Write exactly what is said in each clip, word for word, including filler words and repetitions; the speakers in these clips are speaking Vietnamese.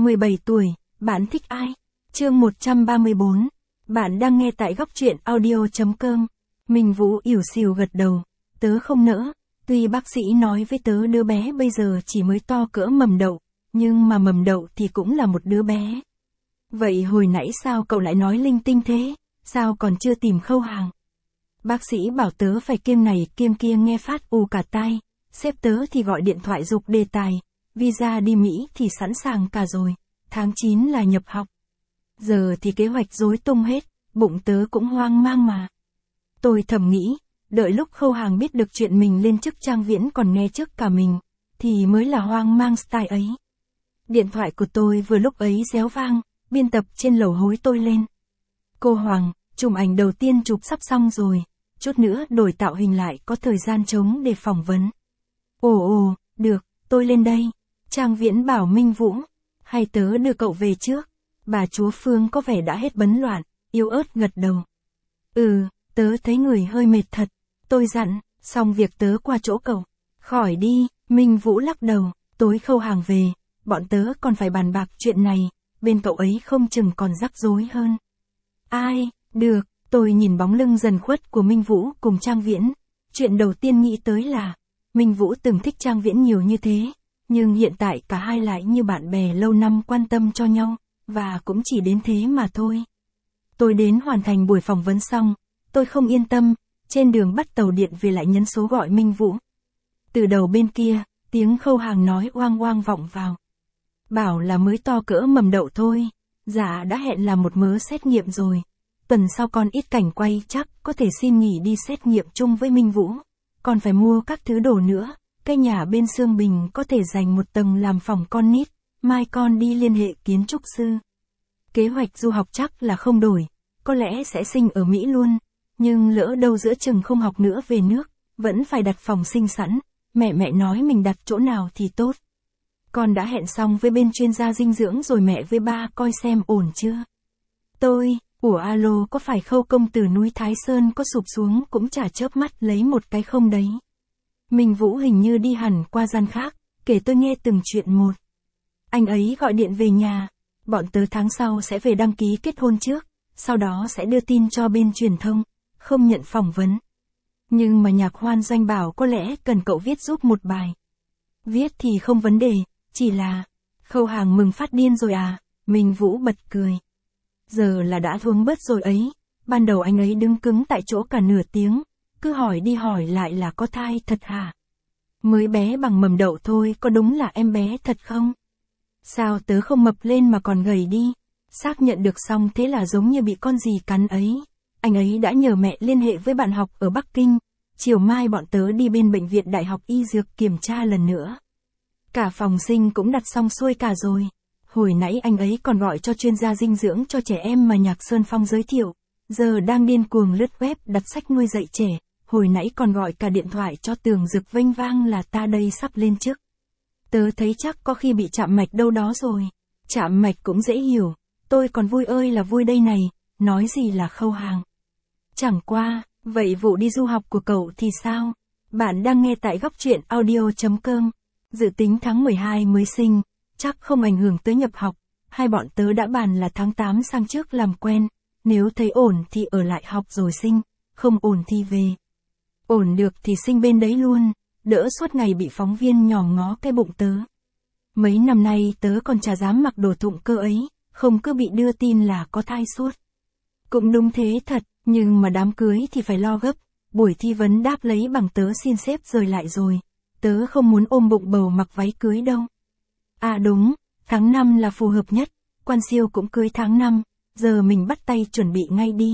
mười bảy tuổi, bạn thích ai? Chương một trăm ba mươi bốn. Bạn đang nghe tại góc truyện audio chấm com. Minh Vũ ỉu xìu gật đầu. Tớ không nỡ. Tuy bác sĩ nói với tớ đứa bé bây giờ chỉ mới to cỡ mầm đậu, nhưng mà mầm đậu thì cũng là một đứa bé. Vậy hồi nãy sao cậu lại nói linh tinh thế? Sao còn chưa tìm Khâu Hàng? Bác sĩ bảo tớ phải kiêng này kiêng kia nghe phát ù cả tai. Sếp tớ thì gọi điện thoại giục đề tài. Visa đi Mỹ thì sẵn sàng cả rồi. Tháng chín là nhập học. Giờ thì kế hoạch rối tung hết, bụng tớ cũng hoang mang mà. Tôi thầm nghĩ, đợi lúc Khâu Hàng biết được chuyện mình lên chức Trang Viễn còn nghe trước cả mình, thì mới là hoang mang style ấy. Điện thoại của tôi vừa lúc ấy réo vang, biên tập trên lầu hối tôi lên. Cô Hoàng, chụp ảnh đầu tiên chụp sắp xong rồi, chút nữa đổi tạo hình lại có thời gian trống để phỏng vấn. Ồ ồ, được, tôi lên đây. Trang Viễn bảo Minh Vũ, hay tớ đưa cậu về trước? Bà chúa Phương có vẻ đã hết bấn loạn, yếu ớt gật đầu. Ừ, tớ thấy người hơi mệt thật. Tôi dặn, xong việc tớ qua chỗ cậu. Khỏi đi, Minh Vũ lắc đầu, tối Khâu Hàng về, bọn tớ còn phải bàn bạc chuyện này, bên cậu ấy không chừng còn rắc rối hơn. Ai, được, tôi nhìn bóng lưng dần khuất của Minh Vũ cùng Trang Viễn. Chuyện đầu tiên nghĩ tới là, Minh Vũ từng thích Trang Viễn nhiều như thế, nhưng hiện tại cả hai lại như bạn bè lâu năm quan tâm cho nhau, và cũng chỉ đến thế mà thôi. Tôi đến hoàn thành buổi phỏng vấn xong, tôi không yên tâm, trên đường bắt tàu điện về lại nhấn số gọi Minh Vũ. Từ đầu bên kia, tiếng Khâu Hàng nói oang oang vọng vào. Bảo là mới to cỡ mầm đậu thôi, dạ đã hẹn làm một mớ xét nghiệm rồi. Tuần sau còn ít cảnh quay chắc có thể xin nghỉ đi xét nghiệm chung với Minh Vũ. Còn phải mua các thứ đồ nữa, cái nhà bên Sương Bình có thể dành một tầng làm phòng con nít, mai con đi liên hệ kiến trúc sư. Kế hoạch du học chắc là không đổi, có lẽ sẽ sinh ở Mỹ luôn, nhưng lỡ đâu giữa chừng không học nữa về nước, vẫn phải đặt phòng sinh sẵn, mẹ mẹ nói mình đặt chỗ nào thì tốt. Con đã hẹn xong với bên chuyên gia dinh dưỡng rồi mẹ với ba coi xem ổn chưa. Tôi, ủa alo có phải Khâu công từ núi Thái Sơn có sụp xuống cũng chả chớp mắt lấy một cái không đấy. Minh Vũ hình như đi hẳn qua gian khác, kể tôi nghe từng chuyện một. Anh ấy gọi điện về nhà, bọn tớ tháng sau sẽ về đăng ký kết hôn trước, sau đó sẽ đưa tin cho bên truyền thông, không nhận phỏng vấn. Nhưng mà Nhạc Hoan Doanh bảo có lẽ cần cậu viết giúp một bài. Viết thì không vấn đề, chỉ là... Khâu Hàng mừng phát điên rồi à, Minh Vũ bật cười. Giờ là đã thuông bớt rồi ấy, ban đầu anh ấy đứng cứng tại chỗ cả nửa tiếng, cứ hỏi đi hỏi lại là có thai thật hả? Mới bé bằng mầm đậu thôi, có đúng là em bé thật không? Sao tớ không mập lên mà còn gầy đi? Xác nhận được xong thế là giống như bị con gì cắn ấy. Anh ấy đã nhờ mẹ liên hệ với bạn học ở Bắc Kinh, chiều mai bọn tớ đi bên bệnh viện Đại học Y Dược kiểm tra lần nữa. Cả phòng sinh cũng đặt xong xuôi cả rồi. Hồi nãy anh ấy còn gọi cho chuyên gia dinh dưỡng cho trẻ em mà Nhạc Sơn Phong giới thiệu. Giờ đang điên cuồng lướt web đặt sách nuôi dạy trẻ. Hồi nãy còn gọi cả điện thoại cho Tường Dực vênh vang là ta đây sắp lên chức. Tớ thấy chắc có khi bị chạm mạch đâu đó rồi. Chạm mạch cũng dễ hiểu. Tôi còn vui ơi là vui đây này. Nói gì là Khâu Hàng. Chẳng qua, vậy vụ đi du học của cậu thì sao? Bạn đang nghe tại góc truyện audio chấm com. Dự tính tháng mười hai mới sinh, chắc không ảnh hưởng tới nhập học. Hai bọn tớ đã bàn là tháng tám sang trước làm quen. Nếu thấy ổn thì ở lại học rồi sinh, không ổn thì về. Ổn được thì sinh bên đấy luôn, đỡ suốt ngày bị phóng viên nhòm ngó cái bụng tớ. Mấy năm nay tớ còn chả dám mặc đồ thụng cơ ấy, không cứ bị đưa tin là có thai suốt. Cũng đúng thế thật, nhưng mà đám cưới thì phải lo gấp, buổi thi vấn đáp lấy bằng tớ xin xếp rời lại rồi. Tớ không muốn ôm bụng bầu mặc váy cưới đâu. À đúng, tháng năm là phù hợp nhất, Quan Siêu cũng cưới tháng năm, giờ mình bắt tay chuẩn bị ngay đi.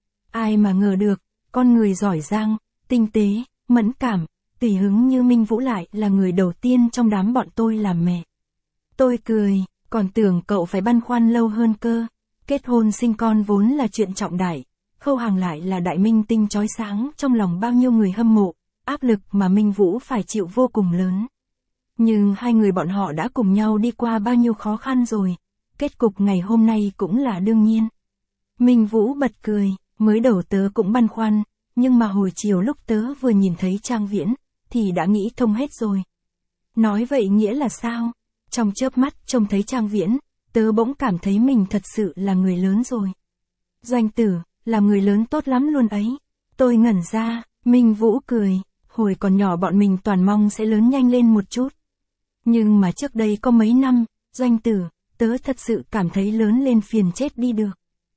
Ai mà ngờ được, con người giỏi giang, tinh tế, mẫn cảm, tùy hứng như Minh Vũ lại là người đầu tiên trong đám bọn tôi làm mẹ. Tôi cười, còn tưởng cậu phải băn khoăn lâu hơn cơ. Kết hôn sinh con vốn là chuyện trọng đại, Khâu Hàng lại là đại minh tinh chói sáng trong lòng bao nhiêu người hâm mộ, áp lực mà Minh Vũ phải chịu vô cùng lớn. Nhưng hai người bọn họ đã cùng nhau đi qua bao nhiêu khó khăn rồi, kết cục ngày hôm nay cũng là đương nhiên. Minh Vũ bật cười, mới đầu tớ cũng băn khoăn, nhưng mà hồi chiều lúc tớ vừa nhìn thấy Trang Viễn, thì đã nghĩ thông hết rồi. Nói vậy nghĩa là sao? Trong chớp mắt trông thấy Trang Viễn, tớ bỗng cảm thấy mình thật sự là người lớn rồi. Doanh Tử, làm người lớn tốt lắm luôn ấy. Tôi ngẩn ra, Minh Vũ cười, hồi còn nhỏ bọn mình toàn mong sẽ lớn nhanh lên một chút. Nhưng mà trước đây có mấy năm, Doanh Tử, tớ thật sự cảm thấy lớn lên phiền chết đi được.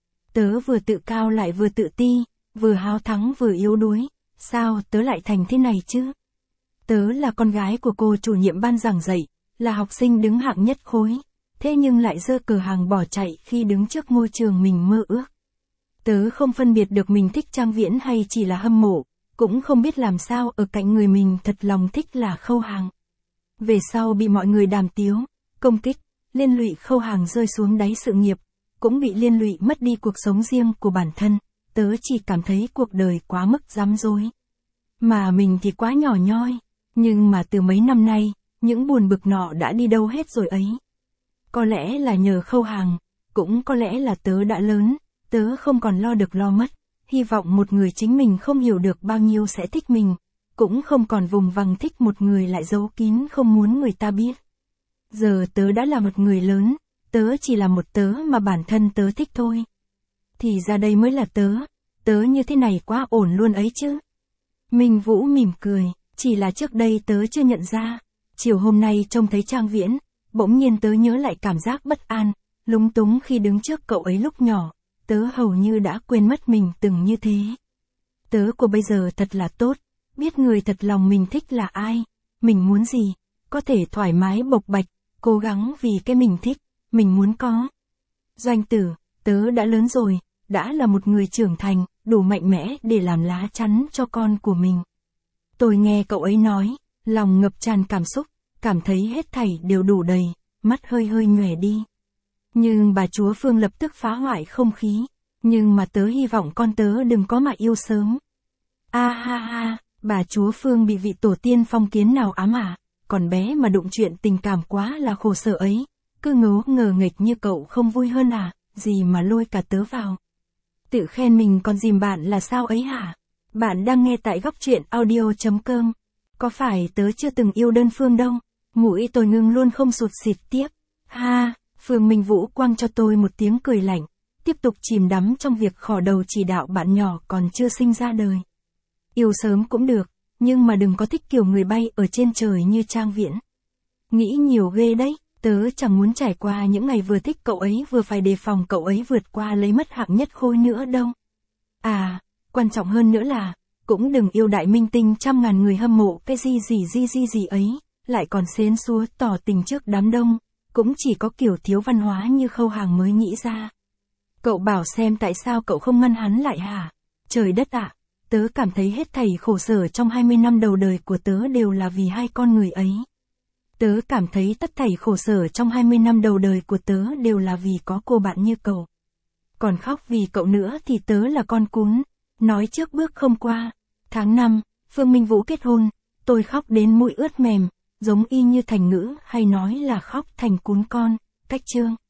Tớ vừa tự cao lại vừa tự ti, vừa háo thắng vừa yếu đuối, sao tớ lại thành thế này chứ? Tớ là con gái của cô chủ nhiệm ban giảng dạy, là học sinh đứng hạng nhất khối, thế nhưng lại giơ cờ hàng bỏ chạy khi đứng trước ngôi trường mình mơ ước. Tớ không phân biệt được mình thích Trang Viễn hay chỉ là hâm mộ, cũng không biết làm sao ở cạnh người mình thật lòng thích là Khâu Hàng. Về sau bị mọi người đàm tiếu, công kích, liên lụy Khâu Hàng rơi xuống đáy sự nghiệp, cũng bị liên lụy mất đi cuộc sống riêng của bản thân, tớ chỉ cảm thấy cuộc đời quá mức rắm rối. Mà mình thì quá nhỏ nhoi, nhưng mà từ mấy năm nay, những buồn bực nọ đã đi đâu hết rồi ấy. Có lẽ là nhờ Khâu Hàng, cũng có lẽ là tớ đã lớn, tớ không còn lo được lo mất, hy vọng một người chính mình không hiểu được bao nhiêu sẽ thích mình, cũng không còn vùng vằng thích một người lại giấu kín không muốn người ta biết. Giờ tớ đã là một người lớn, tớ chỉ là một tớ mà bản thân tớ thích thôi. Thì ra đây mới là tớ, tớ như thế này quá ổn luôn ấy chứ. Minh Vũ mỉm cười, chỉ là trước đây tớ chưa nhận ra, chiều hôm nay trông thấy Trang Viễn, bỗng nhiên tớ nhớ lại cảm giác bất an, lúng túng khi đứng trước cậu ấy lúc nhỏ, tớ hầu như đã quên mất mình từng như thế. Tớ của bây giờ thật là tốt, biết người thật lòng mình thích là ai, mình muốn gì, có thể thoải mái bộc bạch, cố gắng vì cái mình thích, mình muốn có. Doanh Tử, tớ đã lớn rồi, đã là một người trưởng thành, đủ mạnh mẽ để làm lá chắn cho con của mình. Tôi nghe cậu ấy nói, lòng ngập tràn cảm xúc, cảm thấy hết thảy đều đủ đầy, mắt hơi hơi nhòe đi. Nhưng bà chúa Phương lập tức phá hoại không khí, nhưng mà tớ hy vọng con tớ đừng có mà yêu sớm. A ha ha, bà chúa Phương bị vị tổ tiên phong kiến nào ám à, còn bé mà đụng chuyện tình cảm quá là khổ sở ấy, cứ ngố ngờ nghịch như cậu không vui hơn à, gì mà lôi cả tớ vào. Tự khen mình còn dìm bạn là sao ấy hả? Bạn đang nghe tại góc truyện audio chấm com. Có phải tớ chưa từng yêu đơn phương đâu? Mũi tôi ngưng luôn không sụt xịt tiếp. Ha, Phương Minh Vũ quăng cho tôi một tiếng cười lạnh, tiếp tục chìm đắm trong việc khỏ đầu chỉ đạo bạn nhỏ còn chưa sinh ra đời. Yêu sớm cũng được, nhưng mà đừng có thích kiểu người bay ở trên trời như Trang Viễn. Nghĩ nhiều ghê đấy, tớ chẳng muốn trải qua những ngày vừa thích cậu ấy vừa phải đề phòng cậu ấy vượt qua lấy mất hạng nhất khối nữa đâu. À, quan trọng hơn nữa là, cũng đừng yêu đại minh tinh trăm ngàn người hâm mộ cái gì gì gì gì gì ấy, lại còn xến xúa tỏ tình trước đám đông, cũng chỉ có kiểu thiếu văn hóa như Khâu Hàng mới nghĩ ra. Cậu bảo xem tại sao cậu không ngăn hắn lại hả? Trời đất ạ, tớ cảm thấy hết thảy khổ sở trong hai mươi năm đầu đời của tớ đều là vì hai con người ấy. Tớ cảm thấy tất thảy khổ sở trong hai mươi năm đầu đời của tớ đều là vì có cô bạn như cậu. Còn khóc vì cậu nữa thì tớ là con cún, nói trước bước không qua. Tháng năm, Phương Minh Vũ kết hôn, tôi khóc đến mũi ướt mềm, giống y như thành ngữ hay nói là khóc thành cún con, cách chương.